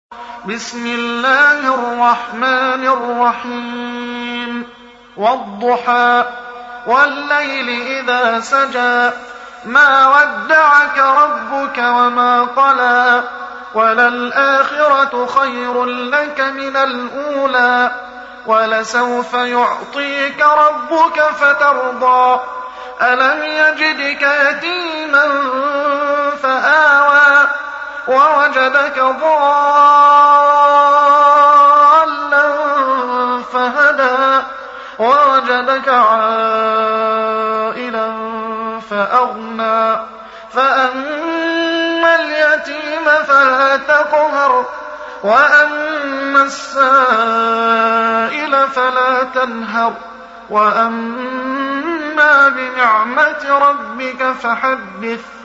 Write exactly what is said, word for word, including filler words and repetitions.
بسم الله الرحمن الرحيم والضحى والليل إذا سجى ما ودعك ربك وما قلى وللآخرة خير لك من الأولى ولسوف يعطيك ربك فترضى ألم يجدك يتيما فآوى ووجدك ضالا فهدى ووجدك عائلا فأغنى فأما اليتيم فلا تقهر وأما السائل فلا تنهر وأما بنعمة ربك فحدث